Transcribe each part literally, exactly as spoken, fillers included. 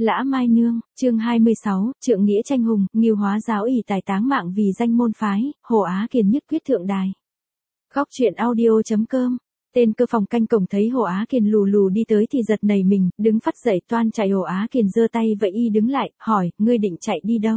Lã Mai Nương, chương hai mươi sáu, trượng nghĩa tranh hùng, Ngưu Hóa giáo ỷ tài táng mạng vì danh môn phái, Hồ Á Kiền nhất quyết thượng đài. Góc truyện audio chấm com. Tên cơ phòng canh cổng thấy Hồ Á Kiền lù lù đi tới thì giật nảy mình, đứng phắt dậy toan chạy. Hồ Á Kiền giơ tay vẫy y đứng lại, hỏi, ngươi định chạy đi đâu?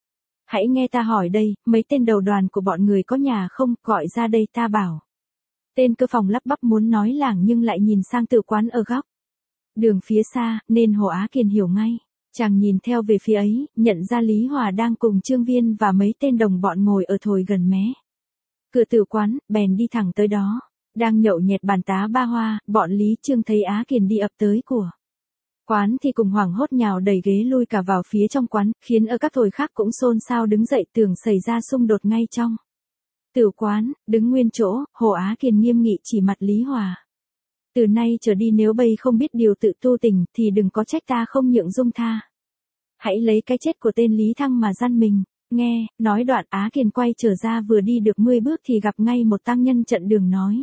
Hãy nghe ta hỏi đây, mấy tên đầu đoàn của bọn người có nhà không, gọi ra đây ta bảo. Tên cơ phòng lắp bắp muốn nói lảng nhưng lại nhìn sang tử quán ở góc đường phía xa, nên Hồ Á Kiền hiểu ngay. Chàng nhìn theo về phía ấy, nhận ra Lý Hòa đang cùng Trương Viên và mấy tên đồng bọn ngồi ở thồi gần mé cửa tử quán, bèn đi thẳng tới đó. Đang nhậu nhẹt bàn tá ba hoa, bọn Lý Trương thấy Á Kiền đi ập tới của quán thì cùng hoảng hốt nhào đẩy ghế lui cả vào phía trong quán, khiến ở các thồi khác cũng xôn xao đứng dậy, tưởng xảy ra xung đột ngay trong tử quán. Đứng nguyên chỗ, Hồ Á Kiền nghiêm nghị chỉ mặt Lý Hòa. Từ nay trở đi nếu bây không biết điều tự tu tình thì đừng có trách ta không nhượng dung tha. Hãy lấy cái chết của tên Lý Thăng mà gian mình. Nghe, nói đoạn Á Kiền quay trở ra vừa đi được mười bước thì gặp ngay một tăng nhân trận đường nói.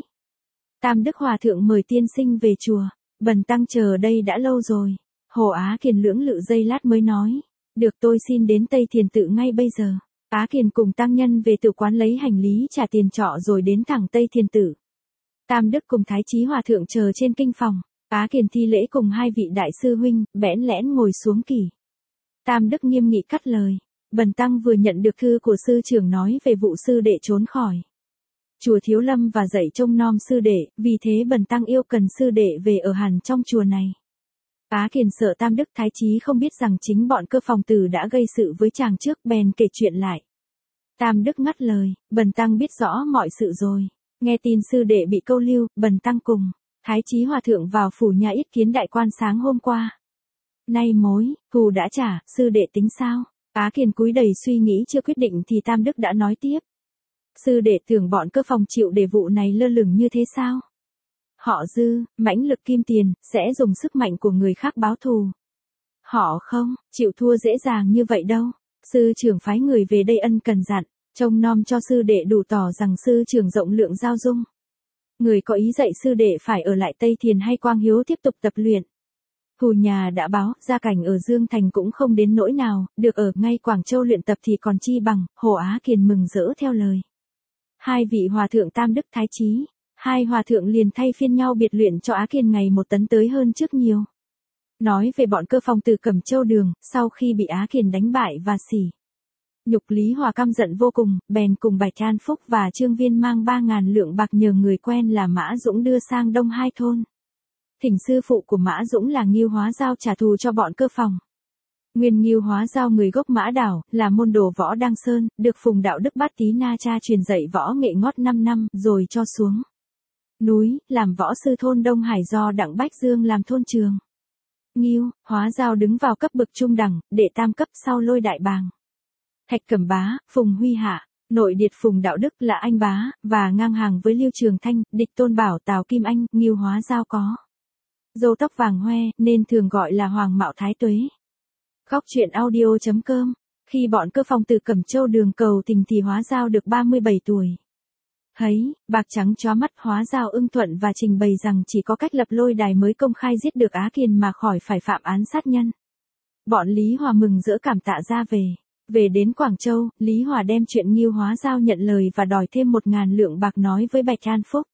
Tam Đức Hòa Thượng mời tiên sinh về chùa, bần tăng chờ ở đây đã lâu rồi. Hồ Á Kiền lưỡng lự giây lát mới nói. Được, tôi xin đến Tây Thiền Tự ngay bây giờ. Á Kiền cùng tăng nhân về tự quán lấy hành lý trả tiền trọ rồi đến thẳng Tây Thiền Tự. Tam Đức cùng Thái Chí Hòa Thượng chờ trên kinh phòng. Á Kiền thi lễ cùng hai vị đại sư huynh, bẽn lẽn ngồi xuống kỷ. Tam Đức nghiêm nghị cắt lời. Bần tăng vừa nhận được thư của sư trưởng nói về vụ sư đệ trốn khỏi chùa Thiếu Lâm và dạy trông nom sư đệ, vì thế bần tăng yêu cần sư đệ về ở hẳn trong chùa này. Á Kiền sợ Tam Đức Thái Chí không biết rằng chính bọn cơ phòng tử đã gây sự với chàng trước, bèn kể chuyện lại. Tam Đức ngắt lời, bần tăng biết rõ mọi sự rồi. Nghe tin sư đệ bị câu lưu, bần tăng cùng Thái Chí Hòa Thượng vào phủ nhà yết kiến đại quan sáng hôm qua. Nay mối thù đã trả, sư đệ tính sao? Á Kiền cúi đầy suy nghĩ chưa quyết định thì Tam Đức đã nói tiếp. Sư đệ tưởng bọn cơ phòng chịu để vụ này lơ lửng như thế sao? Họ dư, mãnh lực kim tiền, sẽ dùng sức mạnh của người khác báo thù. Họ không chịu thua dễ dàng như vậy đâu. Sư trưởng phái người về đây ân cần dặn, trông nom cho sư đệ đủ tỏ rằng sư trưởng rộng lượng giao dung. Người có ý dạy sư đệ phải ở lại Tây Thiền hay Quang Hiếu tiếp tục tập luyện. Thù nhà đã báo, gia cảnh ở Dương Thành cũng không đến nỗi nào, được ở ngay Quảng Châu luyện tập thì còn chi bằng. Hồ Á Kiền mừng rỡ theo lời. Hai vị hòa thượng Tam Đức Thái Chí, hai hòa thượng liền thay phiên nhau biệt luyện cho Á Kiền ngày một tấn tới hơn trước nhiều. Nói về bọn cơ phòng từ Cẩm Châu Đường, sau khi bị Á Kiền đánh bại và xỉ nhục, Lý Hòa căm giận vô cùng, bèn cùng Bạch An Phúc và Trương Viên mang ba ngàn lượng bạc nhờ người quen là Mã Dũng đưa sang Đông Hai thôn. Thỉnh sư phụ của Mã Dũng là Ngưu Hóa Giao trả thù cho bọn cơ phòng. Nguyên Ngưu Hóa Giao người gốc Mã Đảo, là môn đồ võ Đăng Sơn, được Phùng Đạo Đức Bát Tý Na cha truyền dạy võ nghệ ngót năm năm, rồi cho xuống núi, làm võ sư thôn Đông Hải do Đặng Bách Dương làm thôn trường. Ngưu Hóa Giao đứng vào cấp bậc trung đẳng, đệ tam cấp sau Lôi Đại Bàng, Thạch Cẩm Bá, Phùng Huy Hạ. Nội điệt Phùng Đạo Đức là anh bá, và ngang hàng với Lưu Trường Thanh, địch Tôn Bảo, Tào Kim Anh. Ngưu Hóa Giao có râu tóc vàng hoe, nên thường gọi là Hoàng Mạo Thái Tuế. Góc truyện audio chấm com. Khi bọn cơ phòng từ Cẩm Châu Đường cầu tình thì Hóa Giao được ba mươi bảy tuổi. Thấy, bạc trắng chóa mắt, Hóa Giao ưng thuận và trình bày rằng chỉ có cách lập lôi đài mới công khai giết được Á Kiền mà khỏi phải phạm án sát nhân. Bọn Lý Hòa mừng rỡ cảm tạ ra về. Về đến Quảng Châu, Lý Hòa đem chuyện Ngưu Hóa Giao nhận lời và đòi thêm một ngàn lượng bạc nói với Bạch An Phúc.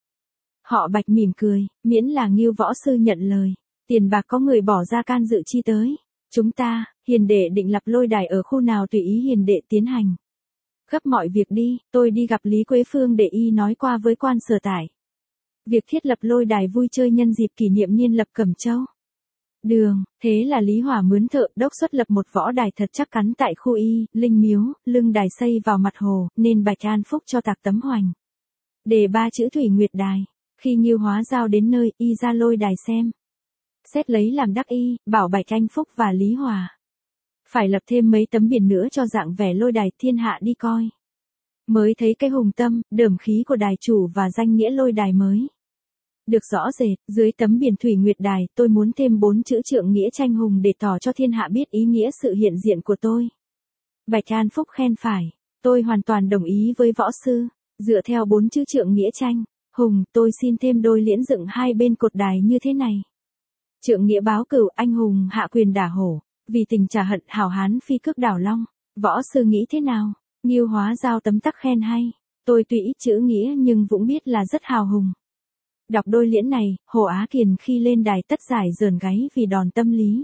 Họ Bạch mỉm cười, miễn là Ngưu võ sư nhận lời, tiền bạc có người bỏ ra can dự chi tới. Chúng ta, hiền đệ định lập lôi đài ở khu nào tùy ý hiền đệ tiến hành. Gấp mọi việc đi, tôi đi gặp Lý Quế Phương để y nói qua với quan sở tại việc thiết lập lôi đài vui chơi nhân dịp kỷ niệm niên lập Cẩm Châu Đường. Thế là Lý Hòa mướn thợ đốc xuất lập một võ đài thật chắc chắn tại khu Y, Linh Miếu, lưng đài xây vào mặt hồ, nên Bạch An Phúc cho tạc tấm hoành đề ba chữ Thủy Nguyệt Đài. Khi Ngưu Hóa Giao đến nơi, y ra lôi đài xem xét lấy làm đắc y, bảo Bạch Anh Phúc và Lý Hòa phải lập thêm mấy tấm biển nữa cho dạng vẻ lôi đài, thiên hạ đi coi mới thấy cái hùng tâm, đởm khí của đài chủ và danh nghĩa lôi đài mới được rõ rệt. Dưới tấm biển Thủy Nguyệt Đài, tôi muốn thêm bốn chữ trượng nghĩa tranh hùng để tỏ cho thiên hạ biết ý nghĩa sự hiện diện của tôi. Bạch An Phúc khen phải, tôi hoàn toàn đồng ý với võ sư. Dựa theo bốn chữ trượng nghĩa tranh hùng, tôi xin thêm đôi liễn dựng hai bên cột đài như thế này. Trượng nghĩa báo cửu, anh hùng hạ quyền đả hổ. Vì tình trả hận hảo hán phi cước đảo long, võ sư nghĩ thế nào? Ngưu Hóa Giao tấm tắc khen hay, tôi tuy ít chữ nghĩa nhưng cũng biết là rất hào hùng. Đọc đôi liễn này, Hồ Á Kiền khi lên đài tất giải rờn gáy vì đòn tâm lý.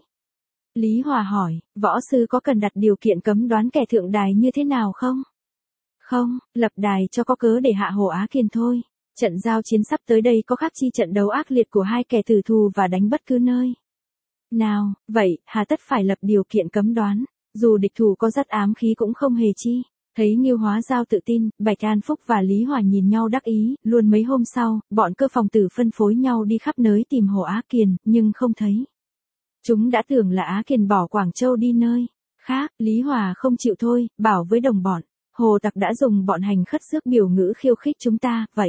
Lý Hòa hỏi, võ sư có cần đặt điều kiện cấm đoán kẻ thượng đài như thế nào không? Không, lập đài cho có cớ để hạ Hồ Á Kiền thôi. Trận giao chiến sắp tới đây có khác chi trận đấu ác liệt của hai kẻ tử thù và đánh bất cứ nơi nào, vậy, hà tất phải lập điều kiện cấm đoán, dù địch thủ có rất ám khí cũng không hề chi. Thấy Ngưu Hóa Giao tự tin, Bạch An Phúc và Lý Hòa nhìn nhau đắc ý, luôn mấy hôm sau, bọn cơ phòng tử phân phối nhau đi khắp nơi tìm Hồ Á Kiền, nhưng không thấy. Chúng đã tưởng là Á Kiền bỏ Quảng Châu đi nơi khác, Lý Hòa không chịu thôi, bảo với đồng bọn, Hồ tặc đã dùng bọn hành khất rước biểu ngữ khiêu khích chúng ta, vậy.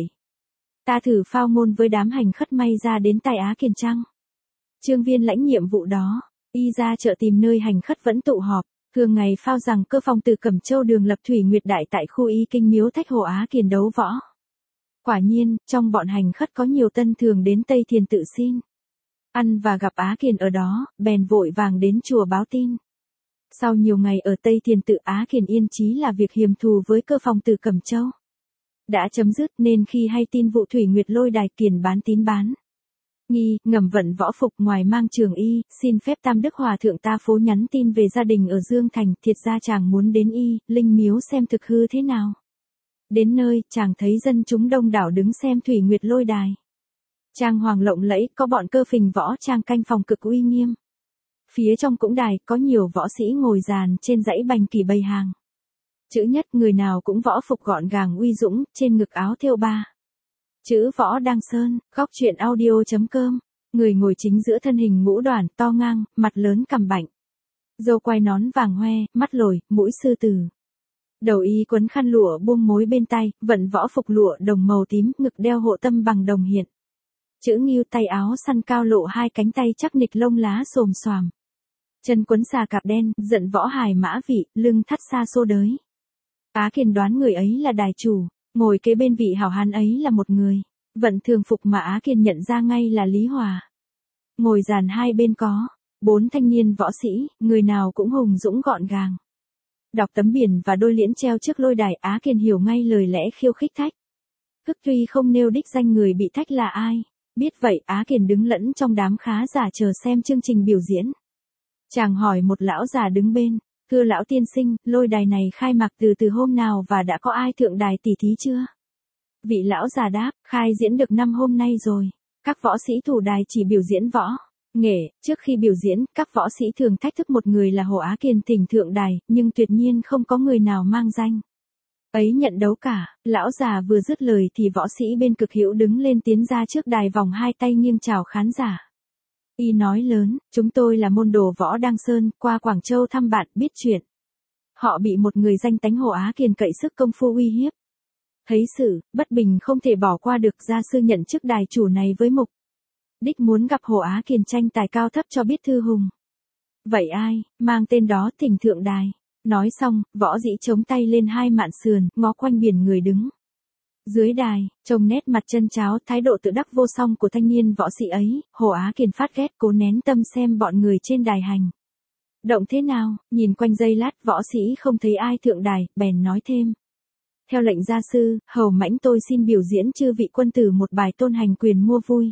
Ta thử phao môn với đám hành khất may ra đến tay Á Kiền chăng? Trương Viên lãnh nhiệm vụ đó, y ra chợ tìm nơi hành khất vẫn tụ họp, thường ngày phao rằng cơ phòng từ Cẩm Châu đường lập Thủy Nguyệt Đại tại khu y kinh miếu thách Hồ Á Kiền đấu võ. Quả nhiên, trong bọn hành khất có nhiều tân thường đến Tây Thiền tự xin ăn và gặp Á Kiền ở đó, bèn vội vàng đến chùa báo tin. Sau nhiều ngày ở Tây Thiền tự, Á Kiền yên chí là việc hiềm thù với cơ phòng từ Cẩm Châu đã chấm dứt, nên khi hay tin vụ Thủy Nguyệt lôi đài, Kiền bán tín bán nghi, ngầm vận võ phục, ngoài mang trường y, xin phép Tam Đức Hòa thượng ta phố nhắn tin về gia đình ở Dương Thành, thiệt ra chàng muốn đến y, linh miếu xem thực hư thế nào. Đến nơi, chàng thấy dân chúng đông đảo đứng xem Thủy Nguyệt lôi đài. Trang hoàng lộng lẫy, có bọn cơ phình võ trang canh phòng cực uy nghiêm. Phía trong cũng đài, có nhiều võ sĩ ngồi dàn trên dãy bành kỳ bày hàng. Chữ nhất, người nào cũng võ phục gọn gàng uy dũng, trên ngực áo thêu ba chữ Võ Đăng Sơn. Góc truyện audio chấm com. Người ngồi chính giữa thân hình ngũ đoàn, to ngang, mặt lớn cằm bạnh. Râu quai nón vàng hoe, mắt lồi, mũi sư tử. Đầu y quấn khăn lụa buông mối bên tay, vận võ phục lụa đồng màu tím, ngực đeo hộ tâm bằng đồng hiện. Chữ Ngưu, tay áo săn cao lộ hai cánh tay chắc nịch lông lá xồm xoàm. Chân quấn xà cạp đen, giận võ hài mã vị, lưng thắt xa xô đới. Á Kiền đoán người ấy là đài chủ, ngồi kế bên vị hảo hán ấy là một người. Vận thường phục mà Á Kiền nhận ra ngay là Lý Hòa. Ngồi dàn hai bên có bốn thanh niên võ sĩ, người nào cũng hùng dũng gọn gàng. Đọc tấm biển và đôi liễn treo trước lôi đài, Á Kiền hiểu ngay lời lẽ khiêu khích thách. Tức tuy không nêu đích danh người bị thách là ai. Biết vậy, Á Kiền đứng lẫn trong đám khá giả chờ xem chương trình biểu diễn. Chàng hỏi một lão già đứng bên, thưa lão tiên sinh, lôi đài này khai mạc từ từ hôm nào và đã có ai thượng đài tỉ thí chưa? Vị lão già đáp, khai diễn được năm hôm nay rồi. Các võ sĩ thủ đài chỉ biểu diễn võ nghệ, trước khi biểu diễn, các võ sĩ thường thách thức một người là Hồ Á Kiền thỉnh thượng đài, nhưng tuyệt nhiên không có người nào mang danh ấy nhận đấu cả. Lão già vừa dứt lời thì võ sĩ bên cực hữu đứng lên tiến ra trước đài, vòng hai tay nghiêng chào khán giả. Y nói lớn, chúng tôi là môn đồ Võ Đăng Sơn, qua Quảng Châu thăm bạn, biết chuyện. Họ bị một người danh tánh Hồ Á Kiền cậy sức công phu uy hiếp. Thấy sự bất bình không thể bỏ qua được, gia sư nhận chức đài chủ này với mục đích muốn gặp Hồ Á Kiền tranh tài cao thấp cho biết thư hùng. Vậy ai mang tên đó thỉnh thượng đài? Nói xong, võ dĩ chống tay lên hai mạn sườn, ngó quanh biển người đứng dưới đài, trông nét mặt chân cháo, thái độ tự đắc vô song của thanh niên võ sĩ ấy. Hồ Á Kiền phát ghét, cố nén tâm xem bọn người trên đài hành động thế nào. Nhìn quanh giây lát, võ sĩ không thấy ai thượng đài, bèn nói thêm. Theo lệnh gia sư, hầu mãnh tôi xin biểu diễn chư vị quân tử một bài tôn hành quyền mua vui.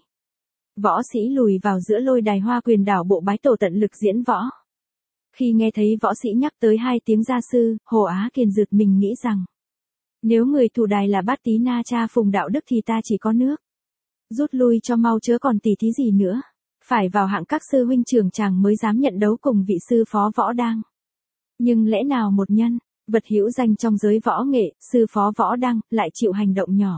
Võ sĩ lùi vào giữa lôi đài, hoa quyền đảo bộ bái tổ tận lực diễn võ. Khi nghe thấy võ sĩ nhắc tới hai tiếng gia sư, Hồ Á Kiền giật mình nghĩ rằng, nếu người thủ đài là Bát Tý Na Cha Phùng Đạo Đức thì ta chỉ có nước rút lui cho mau, chớ còn tỉ thí gì nữa. Phải vào hạng các sư huynh trưởng chàng mới dám nhận đấu cùng vị sư phó Võ Đăng. Nhưng lẽ nào một nhân vật hữu danh trong giới võ nghệ, sư phó Võ Đăng, lại chịu hành động nhỏ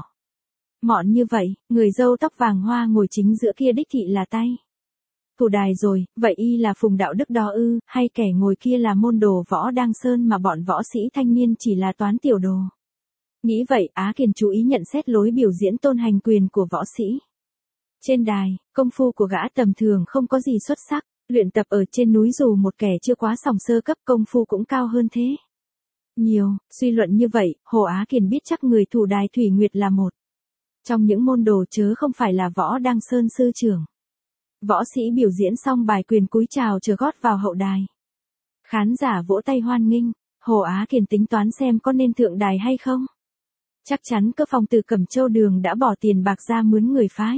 mọn như vậy? Người râu tóc vàng hoa ngồi chính giữa kia đích thị là tay thủ đài rồi, vậy y là Phùng Đạo Đức đó ư, hay kẻ ngồi kia là môn đồ Võ Đăng Sơn mà bọn võ sĩ thanh niên chỉ là toán tiểu đồ? Nghĩ vậy, Á Kiền chú ý nhận xét lối biểu diễn tôn hành quyền của võ sĩ. Trên đài, công phu của gã tầm thường không có gì xuất sắc, luyện tập ở trên núi dù một kẻ chưa quá sòng sơ cấp công phu cũng cao hơn thế nhiều. Suy luận như vậy, Hồ Á Kiền biết chắc người thủ đài Thủy Nguyệt là một trong những môn đồ chớ không phải là Võ Đăng Sơn sư trưởng. Võ sĩ biểu diễn xong bài quyền cúi chào chờ gót vào hậu đài. Khán giả vỗ tay hoan nghênh, Hồ Á Kiền tính toán xem có nên thượng đài hay không. Chắc chắn cơ phòng từ Cẩm Châu Đường đã bỏ tiền bạc ra mướn người phái.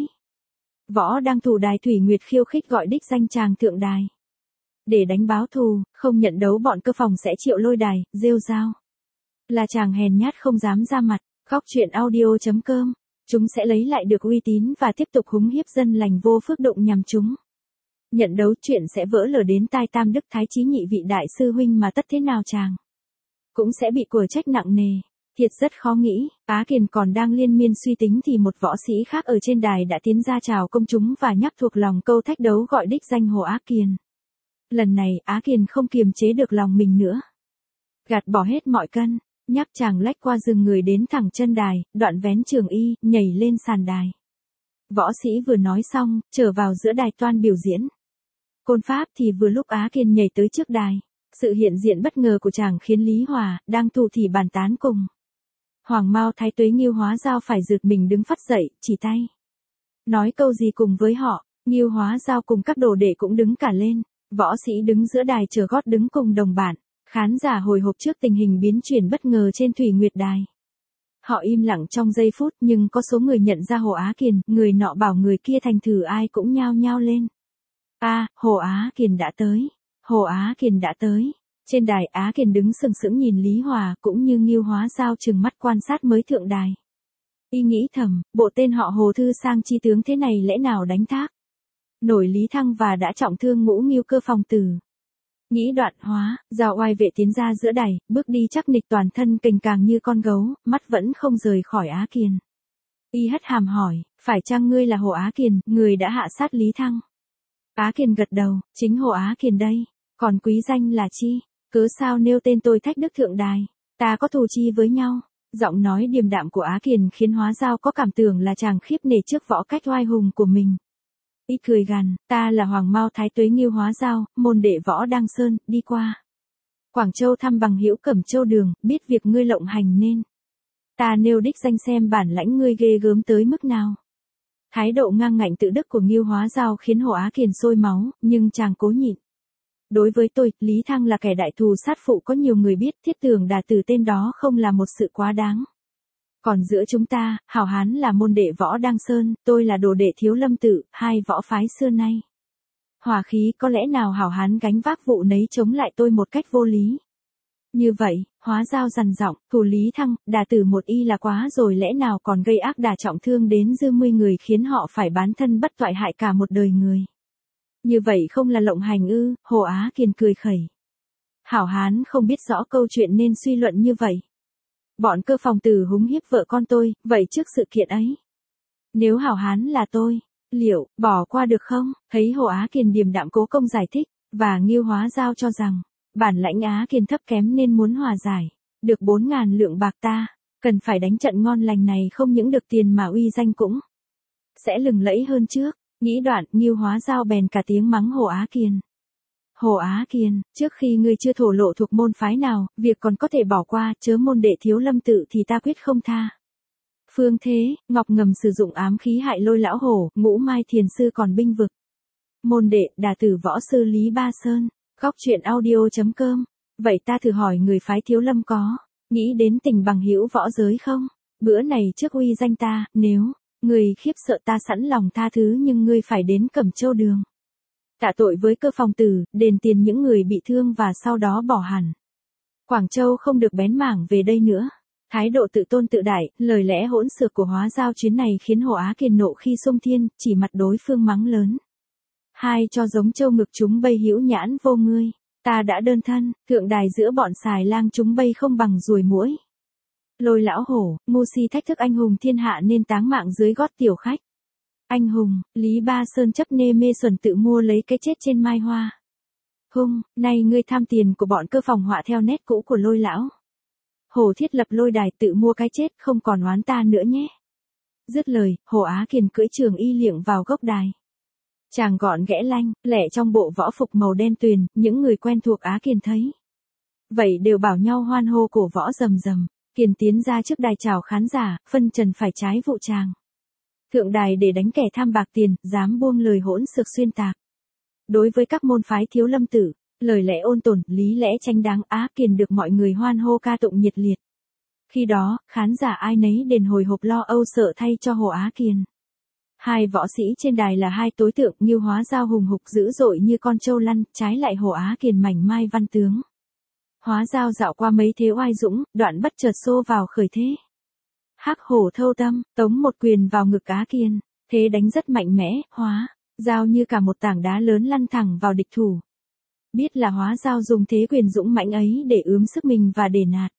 Võ đang thủ đài Thủy Nguyệt khiêu khích gọi đích danh chàng thượng đài. Để đánh báo thù, không nhận đấu bọn cơ phòng sẽ triệu lôi đài, rêu rao. Là chàng hèn nhát không dám ra mặt, góc chuyện audio chấm com. Chúng sẽ lấy lại được uy tín và tiếp tục húng hiếp dân lành vô phước đụng nhằm chúng. Nhận đấu chuyện sẽ vỡ lở đến tai Tam Đức Thái Chí nhị vị đại sư huynh mà tất thế nào chàng cũng sẽ bị của trách nặng nề. Thiệt rất khó nghĩ, Á Kiền còn đang liên miên suy tính thì một võ sĩ khác ở trên đài đã tiến ra chào công chúng và nhắc thuộc lòng câu thách đấu gọi đích danh Hồ Á Kiền. Lần này Á Kiền không kiềm chế được lòng mình nữa. Gạt bỏ hết mọi cân, nhắc chàng lách qua rừng người đến thẳng chân đài, đoạn vén trường y, nhảy lên sàn đài. Võ sĩ vừa nói xong, trở vào giữa đài toan biểu diễn. Côn pháp thì vừa lúc Á Kiền nhảy tới trước đài. Sự hiện diện bất ngờ của chàng khiến Lý Hòa, đang thủ thì bàn tán cùng. Hoàng Mao Thái Tuế Nghiêu Hóa Giao phải rượt mình đứng phắt dậy, chỉ tay. Nói câu gì cùng với họ, Nghiêu Hóa Giao cùng các đồ đệ cũng đứng cả lên. Võ sĩ đứng giữa đài chờ gót đứng cùng đồng bạn. Khán giả hồi hộp trước tình hình biến chuyển bất ngờ trên Thủy Nguyệt Đài. Họ im lặng trong giây phút nhưng có số người nhận ra Hồ Á Kiền, người nọ bảo người kia thành thử ai cũng nhao nhao lên. A, à, Hồ Á Kiền đã tới. Hồ Á Kiền đã tới. Trên đài Á Kiền đứng sừng sững nhìn Lý Hòa cũng như Nghiêu Hóa Giao trừng mắt quan sát mới thượng đài. Y nghĩ thầm, bộ tên họ Hồ Thư Sang chi tướng thế này lẽ nào đánh thác. Nổi Lý Thăng và đã trọng thương Ngũ Nghiêu cơ phòng tử. Nghĩ đoạn hóa, Giao oai vệ tiến ra giữa đài, bước đi chắc nịch toàn thân kềnh càng như con gấu, mắt vẫn không rời khỏi Á Kiền. Y hất hàm hỏi, phải chăng ngươi là Hồ Á Kiền, người đã hạ sát Lý Thăng? Á Kiền gật đầu, chính Hồ Á Kiền đây, còn quý danh là chi? Cớ sao nêu tên tôi thách đức thượng đài, ta có thù chi với nhau? Giọng nói điềm đạm của Á Kiền khiến Hóa Giao có cảm tưởng là chàng khiếp nể trước võ cách oai hùng của mình. Y cười gằn, ta là Hoàng Mao Thái Tuế Nghiêu Hóa Giao, môn đệ Võ Đăng Sơn, đi qua Quảng Châu thăm bằng hữu Cẩm Châu Đường, biết việc ngươi lộng hành nên ta nêu đích danh xem bản lãnh ngươi ghê gớm tới mức nào. Thái độ ngang ngạnh tự đức của Nghiêu Hóa Giao khiến Hồ Á Kiền sôi máu, nhưng chàng cố nhịn. Đối với tôi, Lý Thăng là kẻ đại thù sát phụ có nhiều người biết, thiết tưởng đà từ tên đó không là một sự quá đáng. Còn giữa chúng ta, Hảo Hán là môn đệ Võ Đăng Sơn, tôi là đồ đệ Thiếu Lâm Tự, hai võ phái xưa nay. Hòa khí có lẽ nào Hảo Hán gánh vác vụ nấy chống lại tôi một cách vô lý. Như vậy, Hóa Giao dằn giọng, thù Lý Thăng, đà tử một y là quá rồi lẽ nào còn gây ác đà trọng thương đến dư mươi người khiến họ phải bán thân bất toại hại cả một đời người. Như vậy không là lộng hành ư? Hồ Á Kiền cười khẩy. Hảo Hán không biết rõ câu chuyện nên suy luận như vậy. Bọn cơ phòng tử húng hiếp vợ con tôi, vậy trước sự kiện ấy, nếu Hảo Hán là tôi, liệu bỏ qua được không? Thấy Hồ Á Kiền điềm đạm cố công giải thích, và Nghiêu Hóa Giao cho rằng bản lãnh Á Kiền thấp kém nên muốn hòa giải, được bốn ngàn lượng bạc ta, cần phải đánh trận ngon lành này không những được tiền mà uy danh cũng sẽ lừng lẫy hơn trước. Nghĩ đoạn, Nghiêu Hóa Giao bèn cả tiếng mắng Hồ Á Kiền. Hồ Á Kiền, trước khi ngươi chưa thổ lộ thuộc môn phái nào, việc còn có thể bỏ qua, chớ môn đệ Thiếu Lâm Tự thì ta quyết không tha. Phương thế, Ngọc ngầm sử dụng ám khí hại Lôi lão hổ, Ngũ Mai thiền sư còn binh vực. Môn đệ, đà tử võ sư Lý Ba Sơn, góc chuyện audio chấm com. Vậy ta thử hỏi người phái Thiếu Lâm có nghĩ đến tình bằng hữu võ giới không? Bữa này trước uy danh ta, nếu người khiếp sợ ta sẵn lòng tha thứ nhưng ngươi phải đến Cẩm Châu Đường. Tạ tội với cơ phòng tử, đền tiền những người bị thương và sau đó bỏ hẳn. Quảng Châu không được bén mảng về đây nữa. Thái độ tự tôn tự đại, lời lẽ hỗn xược của Hóa Giao chuyến này khiến Hồ Á Kiền nộ khi xông thiên, chỉ mặt đối phương mắng lớn. Hai cho giống trâu ngực chúng bây hữu nhãn vô ngươi. Ta đã đơn thân, thượng đài giữa bọn xài lang chúng bây không bằng ruồi muỗi. Lôi lão hổ, ngu si thách thức anh hùng thiên hạ nên táng mạng dưới gót tiểu khách. Anh hùng, Lý Ba Sơn chấp nê mê xuẩn tự mua lấy cái chết trên mai hoa. Hung, nay ngươi tham tiền của bọn cơ phòng họa theo nét cũ của Lôi lão hổ thiết lập lôi đài tự mua cái chết không còn oán ta nữa nhé. Dứt lời, Hồ Á Kiền cưỡi trường y liệng vào gốc đài. Chàng gọn ghẽ lanh, lẻ trong bộ võ phục màu đen tuyền, những người quen thuộc Á Kiền thấy vậy đều bảo nhau hoan hô cổ võ rầm rầm. Kiền tiến ra trước đài chào khán giả, phân trần phải trái vụ chàng thượng đài để đánh kẻ tham bạc tiền, dám buông lời hỗn xược xuyên tạc. Đối với các môn phái Thiếu Lâm Tự, Lời lẽ ôn tồn, lý lẽ chánh đáng, Á Kiền được mọi người hoan hô ca tụng nhiệt liệt. Khi đó, khán giả ai nấy đền hồi hộp lo âu sợ thay cho Hồ Á Kiền. Hai võ sĩ trên đài là hai tối tượng, Ngưu Hóa Dao hùng hục dữ dội như con trâu lăn, trái lại Hồ Á Kiền mảnh mai văn tướng. Hóa Dao dạo qua mấy thế oai dũng, đoạn bất chợt xô vào khởi thế. Hắc hổ thâu tâm, tống một quyền vào ngực Á Kiền, thế đánh rất mạnh mẽ, Hóa Dao như cả một tảng đá lớn lăn thẳng vào địch thủ. Biết là Hóa Dao dùng thế quyền dũng mãnh ấy để ướm sức mình và để nạt.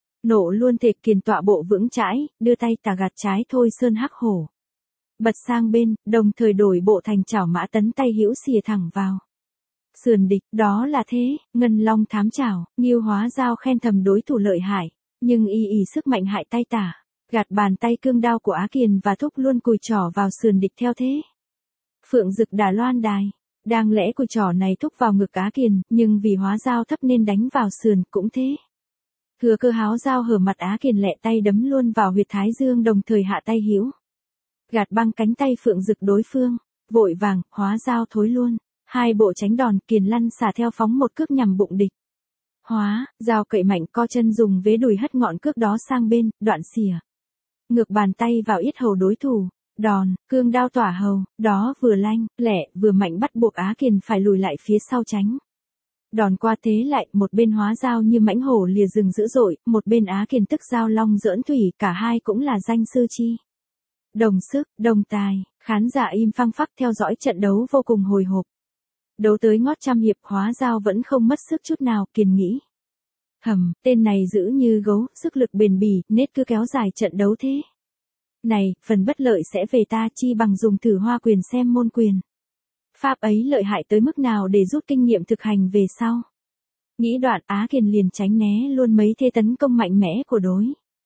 Nộ luôn thể Kiền tọa bộ vững chãi, đưa tay tà gạt trái thôi sơn hắc hổ. Bật sang bên, đồng thời đổi bộ thành chảo mã tấn tay hữu xìa thẳng vào sườn địch, đó là thế, ngân long thám chảo, Ngưu Hóa Dao khen thầm đối thủ lợi hại, nhưng y ỉ sức mạnh hại tay tả, gạt bàn tay cương đao của Á Kiền và thúc luôn cùi trỏ vào sườn địch theo thế. Phượng Dực Đà Loan đài, đang lẽ cùi trỏ này thúc vào ngực Á Kiền, nhưng vì Hóa Dao thấp nên đánh vào sườn, cũng thế. Thừa cơ háo dao hở mặt Á Kiền lẹ tay đấm luôn vào huyệt thái dương đồng thời hạ tay hữu. Gạt băng cánh tay Phượng Dực đối phương, vội vàng, Hóa Dao thối luôn. Hai bộ tránh đòn, Kiền lăn xả theo phóng một cước nhằm bụng địch. Hóa Dao cậy mạnh co chân dùng vế đùi hất ngọn cước đó sang bên, đoạn xỉa ngược bàn tay vào yết hầu đối thủ. Đòn, cương đao tỏa hầu, đó vừa lanh, lẹ, vừa mạnh bắt buộc Á Kiền phải lùi lại phía sau tránh. Đòn qua thế lại, một bên Hóa Dao như mãnh hổ lìa rừng dữ dội, một bên Á Kiền tức dao long giỡn thủy, cả hai cũng là danh sư chi. Đồng sức, đồng tài, khán giả im phăng phắc theo dõi trận đấu vô cùng hồi hộp. Đấu tới ngót trăm hiệp, Hóa Dao vẫn không mất sức chút nào, Kiền nghĩ. Hầm, tên này giữ như gấu, sức lực bền bỉ, nết cứ kéo dài trận đấu thế. Này, phần bất lợi sẽ về ta, chi bằng dùng thử hoa quyền xem môn quyền. Pháp ấy lợi hại tới mức nào để rút kinh nghiệm thực hành về sau. Nghĩ đoạn, Á Kiền liền tránh né luôn mấy thế tấn công mạnh mẽ của đối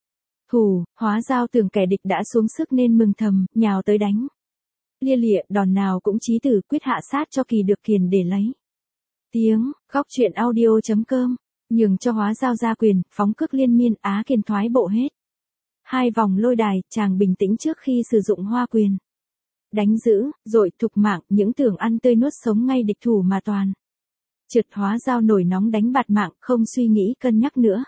thủ. Hóa Dao tưởng kẻ địch đã xuống sức nên mừng thầm, nhào tới đánh. Lia lịa, đòn nào cũng chí tử, quyết hạ sát cho kỳ được Kiền để lấy. Tiếng, góc truyện audio chấm com, nhường cho Hóa Dao ra quyền, phóng cước liên miên, Á Kiền thoái bộ hết. Hai vòng lôi đài, chàng bình tĩnh trước khi sử dụng hoa quyền. Đánh giữ, dội, thục mạng, những tưởng ăn tươi nuốt sống ngay địch thủ mà toàn. Trượt. Hóa Dao nổi nóng đánh bạt mạng, không suy nghĩ cân nhắc nữa.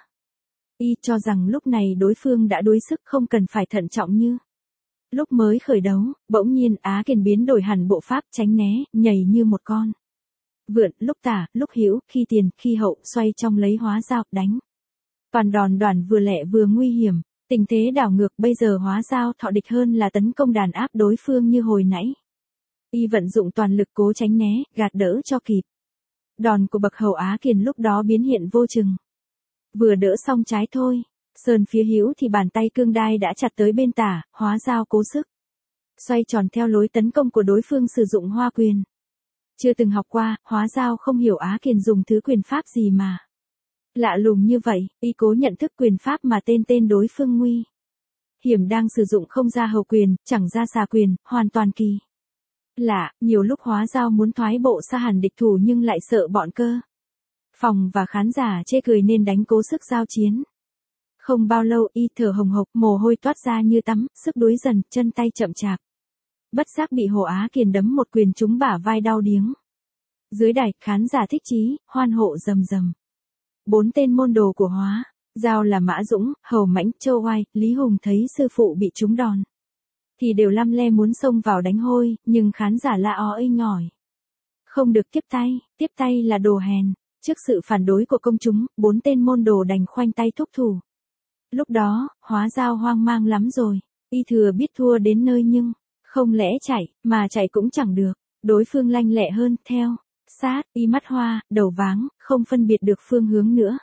Y cho rằng lúc này đối phương đã đuối sức, không cần phải thận trọng như lúc mới khởi đấu. Bỗng nhiên Á Kiền biến đổi hẳn bộ pháp, tránh né, nhảy như một con vượn, lúc tả, lúc hữu, khi tiền, khi hậu, xoay trong lấy Hóa Dao, đánh. Toàn đòn đoàn vừa lẹ vừa nguy hiểm, tình thế đảo ngược, bây giờ Hóa Dao thọ địch hơn là tấn công đàn áp đối phương như hồi nãy. Y vận dụng toàn lực cố tránh né, gạt đỡ cho kịp. Đòn của bậc hầu Á Kiền lúc đó biến hiện vô chừng. Vừa đỡ xong trái thôi, sườn phía hữu thì bàn tay cương đai đã chặt tới bên tả, Hóa Dao cố sức xoay tròn theo lối tấn công của đối phương sử dụng hoa quyền. Chưa từng học qua, Hóa Dao không hiểu Á Kiền dùng thứ quyền pháp gì mà lạ lùng như vậy. Y cố nhận thức quyền pháp mà tên tên đối phương nguy hiểm đang sử dụng, không ra hầu quyền, chẳng ra xà quyền, hoàn toàn kỳ lạ. Nhiều lúc Hóa Dao muốn thoái bộ xa hẳn địch thủ nhưng lại sợ bọn cơ phòng và khán giả chê cười nên đánh cố sức giao chiến. Không bao lâu y thở hồng hộc, mồ hôi toát ra như tắm, sức đuối dần, chân tay chậm chạp. Bất giác bị Hồ Á Kiền đấm một quyền trúng bả vai đau điếng. Dưới đài, khán giả thích chí, hoan hộ rầm rầm. Bốn tên môn đồ của Hóa Dao là Mã Dũng, Hầu Mãnh, Châu Oai, Lý Hùng thấy sư phụ bị trúng đòn thì đều lăm le muốn xông vào đánh hôi, nhưng khán giả la ó inh ngỏi. Không được tiếp tay, tiếp tay là đồ hèn. Trước sự phản đối của công chúng, bốn tên môn đồ đành khoanh tay thúc thủ. Lúc đó, Hóa Dao hoang mang lắm rồi. Y thừa biết thua đến nơi nhưng không lẽ chạy, mà chạy cũng chẳng được. Đối phương lanh lẹ hơn, theo sát, y mắt hoa, đầu váng, không phân biệt được phương hướng nữa.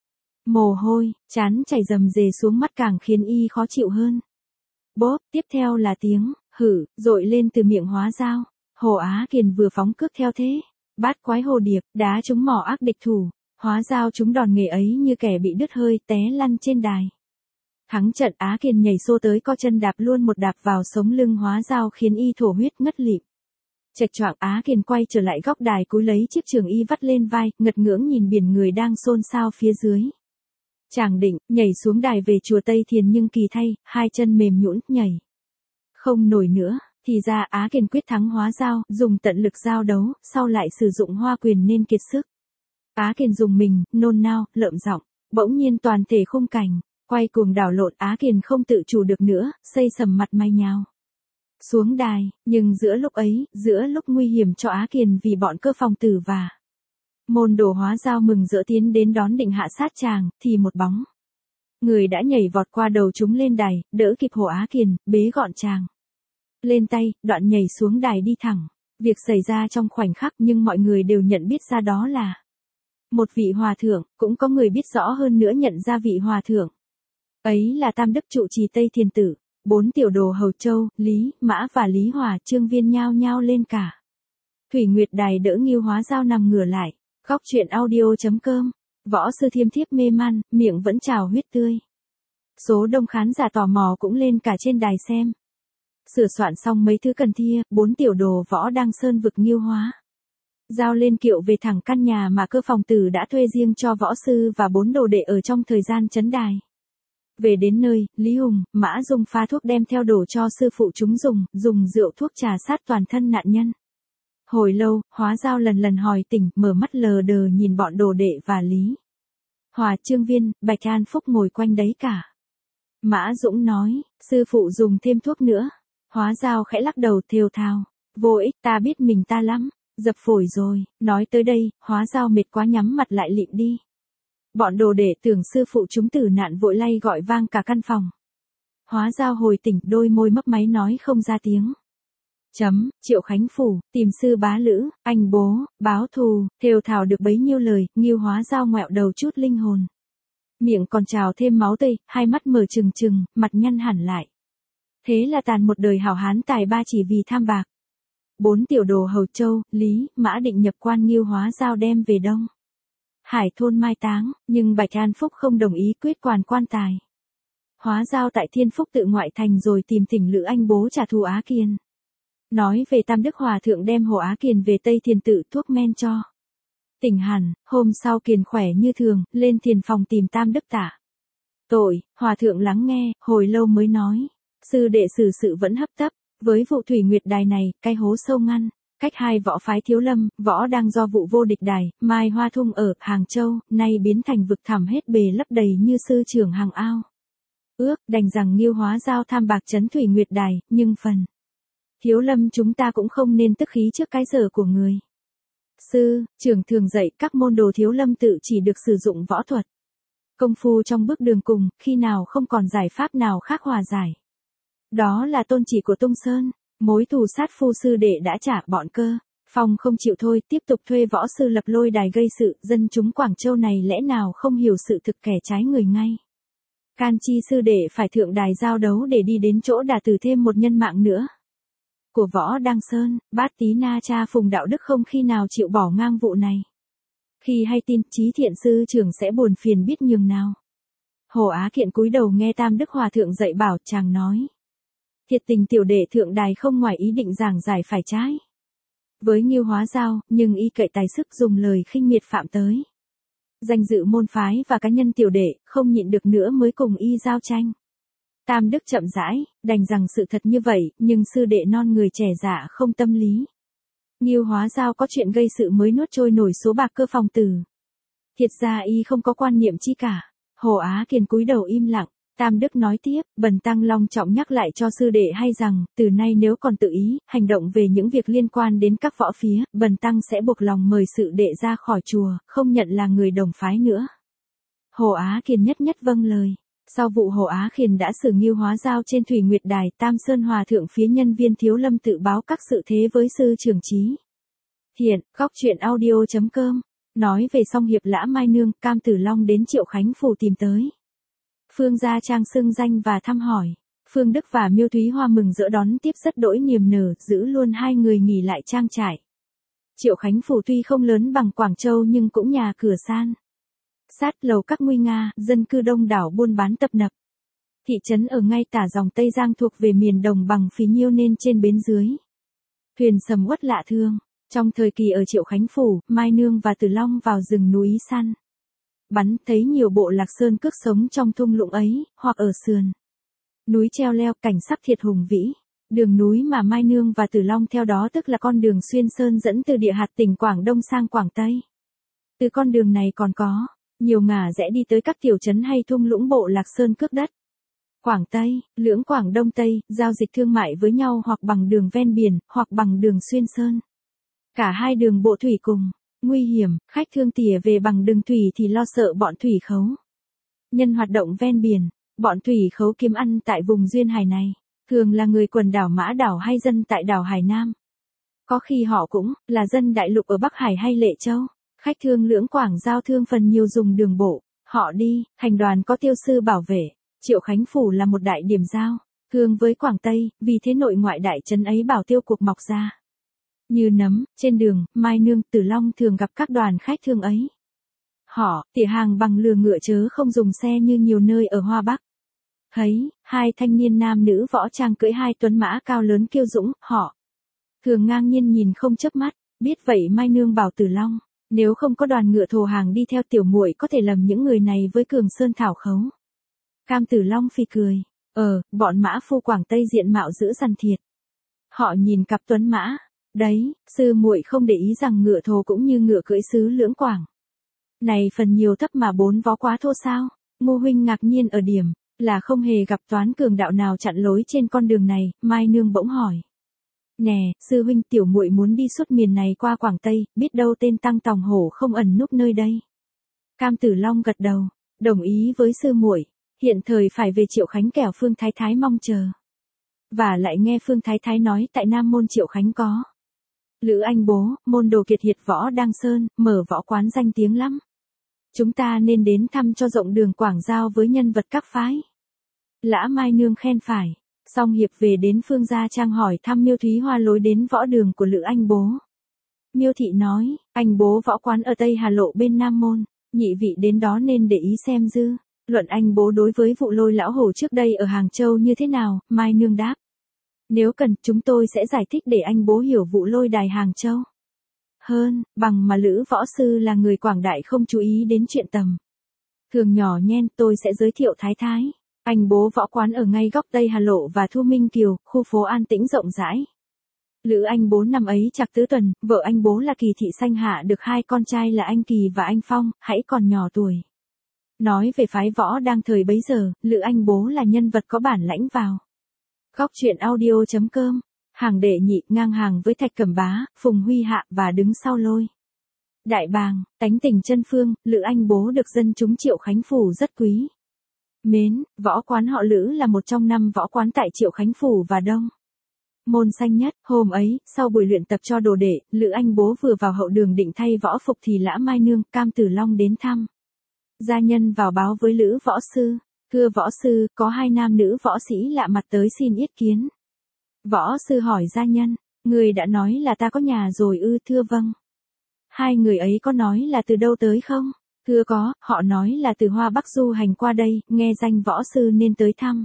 Mồ hôi, chán chảy rầm rề xuống mắt càng khiến y khó chịu hơn. Bốp, tiếp theo là tiếng hử dội lên từ miệng Hóa Dao. Hồ Á Kiền vừa phóng cước theo thế bát quái hồ điệp, đá trúng mỏ ác địch thủ. Hóa Dao trúng đòn nghề ấy như kẻ bị đứt hơi, té lăn trên đài. Thắng trận, Á Kiền nhảy xô tới co chân đạp luôn một đạp vào sống lưng Hóa Dao khiến y thổ huyết ngất lịm. Chệch choạng, Á Kiền quay trở lại góc đài cúi lấy chiếc trường y vắt lên vai, ngật ngưỡng nhìn biển người đang xôn xao phía dưới. Chàng định nhảy xuống đài về chùa Tây Thiền nhưng kỳ thay, hai chân mềm nhũn, nhảy không nổi nữa. Thì ra Á Kiền quyết thắng Hóa Dao, dùng tận lực giao đấu, sau lại sử dụng hoa quyền nên kiệt sức. Á Kiền dùng mình, nôn nao, lợm giọng, bỗng nhiên toàn thể khung cảnh, quay cuồng đảo lộn, Á Kiền không tự chủ được nữa, xây sầm mặt mày nhào xuống đài, nhưng giữa lúc ấy, giữa lúc nguy hiểm cho Á Kiền vì bọn cơ phòng tử và môn đồ hóa dao mừng rỡ tiến đến đón định hạ sát chàng, thì một bóng người đã nhảy vọt qua đầu chúng lên đài, đỡ kịp Hồ Á Kiền, bế gọn chàng lên tay, đoạn nhảy xuống đài đi thẳng. Việc xảy ra trong khoảnh khắc nhưng mọi người đều nhận biết ra đó là một vị hòa thượng, cũng có người biết rõ hơn nữa nhận ra vị hòa thượng ấy là Tam Đức trụ trì Tây Thiên Tử. Bốn tiểu đồ Hầu Châu, Lý, Mã và Lý Hòa Trương Viên nhao nhao lên cả. Thủy Nguyệt Đài đỡ Ngưu Hóa Dao nằm ngửa lại. Góc truyện audio.com. Võ sư Thiêm Thiếp mê man, miệng vẫn trào huyết tươi. Số đông khán giả tò mò cũng lên cả trên đài xem. Sửa soạn xong mấy thứ cần thia, bốn tiểu đồ võ đang sơn vực Ngưu Hóa Dao lên kiệu về thẳng căn nhà mà cơ phòng tử đã thuê riêng cho võ sư và bốn đồ đệ ở trong thời gian chấn đài. Về đến nơi, Lý Hùng, Mã Dung pha thuốc đem theo đổ cho sư phụ chúng dùng, dùng rượu thuốc trà sát toàn thân nạn nhân. Hồi lâu, Hóa Dao lần lần hỏi tỉnh, mở mắt lờ đờ nhìn bọn đồ đệ và Lý Hòa Trương Viên, Bạch An Phúc ngồi quanh đấy cả. Mã Dũng nói, sư phụ dùng thêm thuốc nữa. Hóa Dao khẽ lắc đầu thều thào, vô ích, ta biết mình ta lắm, dập phổi rồi. Nói tới đây, Hóa Dao mệt quá nhắm mặt lại lịm đi. Bọn đồ đệ tưởng sư phụ chúng tử nạn vội lay gọi vang cả căn phòng. Hóa Dao hồi tỉnh, đôi môi mấp máy nói không ra tiếng. Chấm, Triệu Khánh Phủ, tìm sư bá Lữ, anh bố, báo thù, thều thào được bấy nhiêu lời, Ngưu Hóa Dao ngoẹo đầu chút linh hồn. Miệng còn trào thêm máu tươi, hai mắt mở trừng trừng, mặt nhăn hẳn lại. Thế là tàn một đời hảo hán tài ba chỉ vì tham bạc. Bốn tiểu đồ Hầu Châu, Lý, Mã định nhập quan Ngưu Hóa Dao đem về Đông Hải thôn mai táng, nhưng Bạch An Phúc không đồng ý quyết quản quan tài. Hóa Dao tại Thiên Phúc tự ngoại thành rồi tìm Tỉnh Lữ anh bố trả thù Á Kiền. Nói về Tam Đức Hòa Thượng đem Hồ Á Kiền về Tây Thiên tự thuốc men cho tỉnh hẳn, hôm sau Kiền khỏe như thường, lên thiền phòng tìm Tam Đức tạ tội. Hòa Thượng lắng nghe, hồi lâu mới nói, sư đệ xử sự vẫn hấp tấp, với vụ Thủy Nguyệt Đài này, cái hố sâu ngăn cách hai võ phái Thiếu Lâm, võ đang do vụ vô địch đài, Mai Hoa Thung ở Hàng Châu, nay biến thành vực thẳm hết bề lấp đầy như sư trưởng hàng ao. Ước, đành rằng Ngưu Hóa Dao tham bạc chấn Thủy Nguyệt Đài, nhưng phần Thiếu Lâm chúng ta cũng không nên tức khí trước cái giờ của người. Sư, trưởng thường dạy các môn đồ Thiếu Lâm tự chỉ được sử dụng võ thuật. Công phu trong bước đường cùng, khi nào không còn giải pháp nào khác hòa giải. Đó là tôn chỉ của Tung Sơn. Mối thù sát phu sư đệ đã trả, bọn cơ Phong không chịu thôi, tiếp tục thuê võ sư lập lôi đài gây sự, dân chúng Quảng Châu này lẽ nào không hiểu sự thực kẻ trái người ngay. Can chi sư đệ phải thượng đài giao đấu để đi đến chỗ đả tử thêm một nhân mạng nữa. Của võ Đăng Sơn, Bát Tí Na cha Phùng Đạo Đức không khi nào chịu bỏ ngang vụ này. Khi hay tin, Chí Thiện sư trưởng sẽ buồn phiền biết nhường nào. Hồ Á Kiện cúi đầu nghe Tam Đức Hòa Thượng dạy bảo, chàng nói. Thiệt tình tiểu đệ thượng đài không ngoài ý định giảng giải phải trái với Ngưu Hóa Dao, nhưng y cậy tài sức dùng lời khinh miệt phạm tới danh dự môn phái và cá nhân tiểu đệ, không nhịn được nữa mới cùng y giao tranh. Tam Đức chậm rãi, đành rằng sự thật như vậy, nhưng sư đệ non người trẻ dạ không tâm lý. Ngưu Hóa Dao có chuyện gây sự mới nuốt trôi nổi số bạc cơ phòng tử. Thiệt ra y không có quan niệm chi cả. Hồ Á Kiền cúi đầu im lặng. Tam Đức nói tiếp, Bần Tăng long trọng nhắc lại cho sư đệ hay rằng, từ nay nếu còn tự ý, hành động về những việc liên quan đến các võ phía, Bần Tăng sẽ buộc lòng mời sự đệ ra khỏi chùa, không nhận là người đồng phái nữa. Hồ Á Kiền nhất nhất vâng lời. Sau vụ Hồ Á Kiền đã xử Ngưu Hóa Dao trên Thủy Nguyệt Đài, Tam Sơn Hòa Thượng phía nhân viên Thiếu Lâm tự báo các sự thế với sư trưởng Chí Thiện. Góc truyện audio.com. Nói về song hiệp Lã Mai Nương, Cam Tử Long đến Triệu Khánh Phủ tìm tới Phương Gia Trang xưng danh và thăm hỏi. Phương Đức và Miêu Thúy Hoa mừng rỡ đón tiếp rất đỗi niềm nở, giữ luôn hai người nghỉ lại trang trại. Triệu Khánh Phủ tuy không lớn bằng Quảng Châu nhưng cũng nhà cửa san sát, lầu các nguy nga, dân cư đông đảo, buôn bán tập nập. Thị trấn ở ngay tả dòng Tây Giang thuộc về miền đồng bằng phì nhiêu nên trên bến dưới thuyền sầm uất lạ thương. Trong thời kỳ ở Triệu Khánh Phủ, Mai Nương và Tử Long vào rừng núi săn bắn, thấy nhiều bộ lạc sơn cước sống trong thung lũng ấy, hoặc ở sườn núi treo leo, cảnh sắc thiệt hùng vĩ. Đường núi mà Mai Nương và Tử Long theo đó tức là con đường xuyên sơn dẫn từ địa hạt tỉnh Quảng Đông sang Quảng Tây. Từ con đường này còn có nhiều ngả rẽ đi tới các tiểu trấn hay thung lũng bộ lạc sơn cước đất. Quảng Tây, lưỡng Quảng Đông Tây, giao dịch thương mại với nhau hoặc bằng đường ven biển, hoặc bằng đường xuyên sơn. Cả hai đường bộ thủy cùng. Nguy hiểm, khách thương tỉa về bằng đường thủy thì lo sợ bọn thủy khấu. Nhân hoạt động ven biển, bọn thủy khấu kiếm ăn tại vùng duyên hải này, thường là người quần đảo Mã Đảo hay dân tại đảo Hải Nam. Có khi họ cũng là dân đại lục ở Bắc Hải hay Lệ Châu. Khách thương lưỡng Quảng giao thương phần nhiều dùng đường bộ, họ đi, thành đoàn có tiêu sư bảo vệ, Triệu Khánh Phủ là một đại điểm giao thương với Quảng Tây, vì thế nội ngoại đại trấn ấy bảo tiêu cuộc mọc ra như nấm. Trên đường, Mai Nương, Tử Long thường gặp các đoàn khách thương ấy. Họ tỉa hàng bằng lừa ngựa chớ không dùng xe như nhiều nơi ở Hoa Bắc. Thấy hai thanh niên nam nữ võ trang cưỡi hai tuấn mã cao lớn kiêu dũng, họ thường ngang nhiên nhìn không chớp mắt. Biết vậy Mai Nương bảo Tử Long, nếu không có đoàn ngựa thồ hàng đi theo tiểu muội có thể lầm những người này với Cường Sơn thảo khấu. Cam Tử Long phì cười, ờ, bọn mã phu Quảng Tây diện mạo dữ dằn thiệt. Họ nhìn cặp tuấn mã, đấy, sư muội không để ý rằng ngựa thồ cũng như ngựa cưỡi xứ lưỡng Quảng này phần nhiều thấp mà bốn vó quá thô sao? Ngô huynh ngạc nhiên ở điểm là không hề gặp toán cường đạo nào chặn lối trên con đường này. Mai Nương bỗng hỏi, nè, sư huynh, tiểu muội muốn đi suốt miền này qua Quảng Tây, biết đâu tên tăng tòng hổ không ẩn núp nơi đây. Cam Tử Long gật đầu, đồng ý với sư muội, hiện thời phải về Triệu Khánh kẻo Phương Thái Thái mong chờ. Và lại nghe Phương Thái Thái nói tại Nam môn Triệu Khánh có Lữ Anh Bố, môn đồ kiệt hiệt võ Đăng Sơn, mở võ quán danh tiếng lắm. Chúng ta nên đến thăm cho rộng đường quảng giao với nhân vật các phái. Lã Mai Nương khen phải. Song hiệp về đến Phương Gia Trang hỏi thăm Miêu Thúy Hoa lối đến võ đường của Lữ Anh Bố. Miêu Thị nói, anh Bố võ quán ở Tây Hà Lộ bên Nam môn, nhị vị đến đó nên để ý xem dư. Luận anh Bố đối với vụ lôi lão hổ trước đây ở Hàng Châu như thế nào? Mai Nương đáp, nếu cần chúng tôi sẽ giải thích để anh Bố hiểu vụ lôi đài Hàng Châu hơn, bằng mà Lữ võ sư là người quảng đại không chú ý đến chuyện tầm thường nhỏ nhen. Tôi sẽ giới thiệu Thái Thái. Anh Bố võ quán ở ngay góc Tây Hà Lộ và Thu Minh Kiều, khu phố an tĩnh rộng rãi. Lữ Anh Bố năm ấy chạc tứ tuần, vợ anh Bố là Kỳ Thị Sanh hạ được hai con trai là anh Kỳ và anh Phong, hãy còn nhỏ tuổi. Nói về phái võ đang thời bấy giờ, Lữ Anh Bố là nhân vật có bản lãnh vào. Góc truyện audio chấm com, hàng đệ nhị ngang hàng với Thạch Cẩm Bá, Phùng Huy Hạ và đứng sau lôi Đại Bàng, tánh tình chân phương. Lữ Anh Bố được dân chúng Triệu Khánh Phủ rất quý mến. Võ quán họ Lữ là một trong năm võ quán tại Triệu Khánh Phủ và Đông môn xanh nhất. Hôm ấy, sau buổi luyện tập cho đồ đệ, Lữ Anh Bố vừa vào hậu đường định thay võ phục thì Lã Mai Nương, Cam Tử Long đến thăm. Gia nhân vào báo với Lữ võ sư, thưa võ sư, có hai nam nữ võ sĩ lạ mặt tới xin yết kiến. Võ sư hỏi gia nhân, người đã nói là ta có nhà rồi ư? Thưa vâng. Hai người ấy có nói là từ đâu tới không? Thưa có, họ nói là từ Hoa Bắc du hành qua đây, nghe danh võ sư nên tới thăm.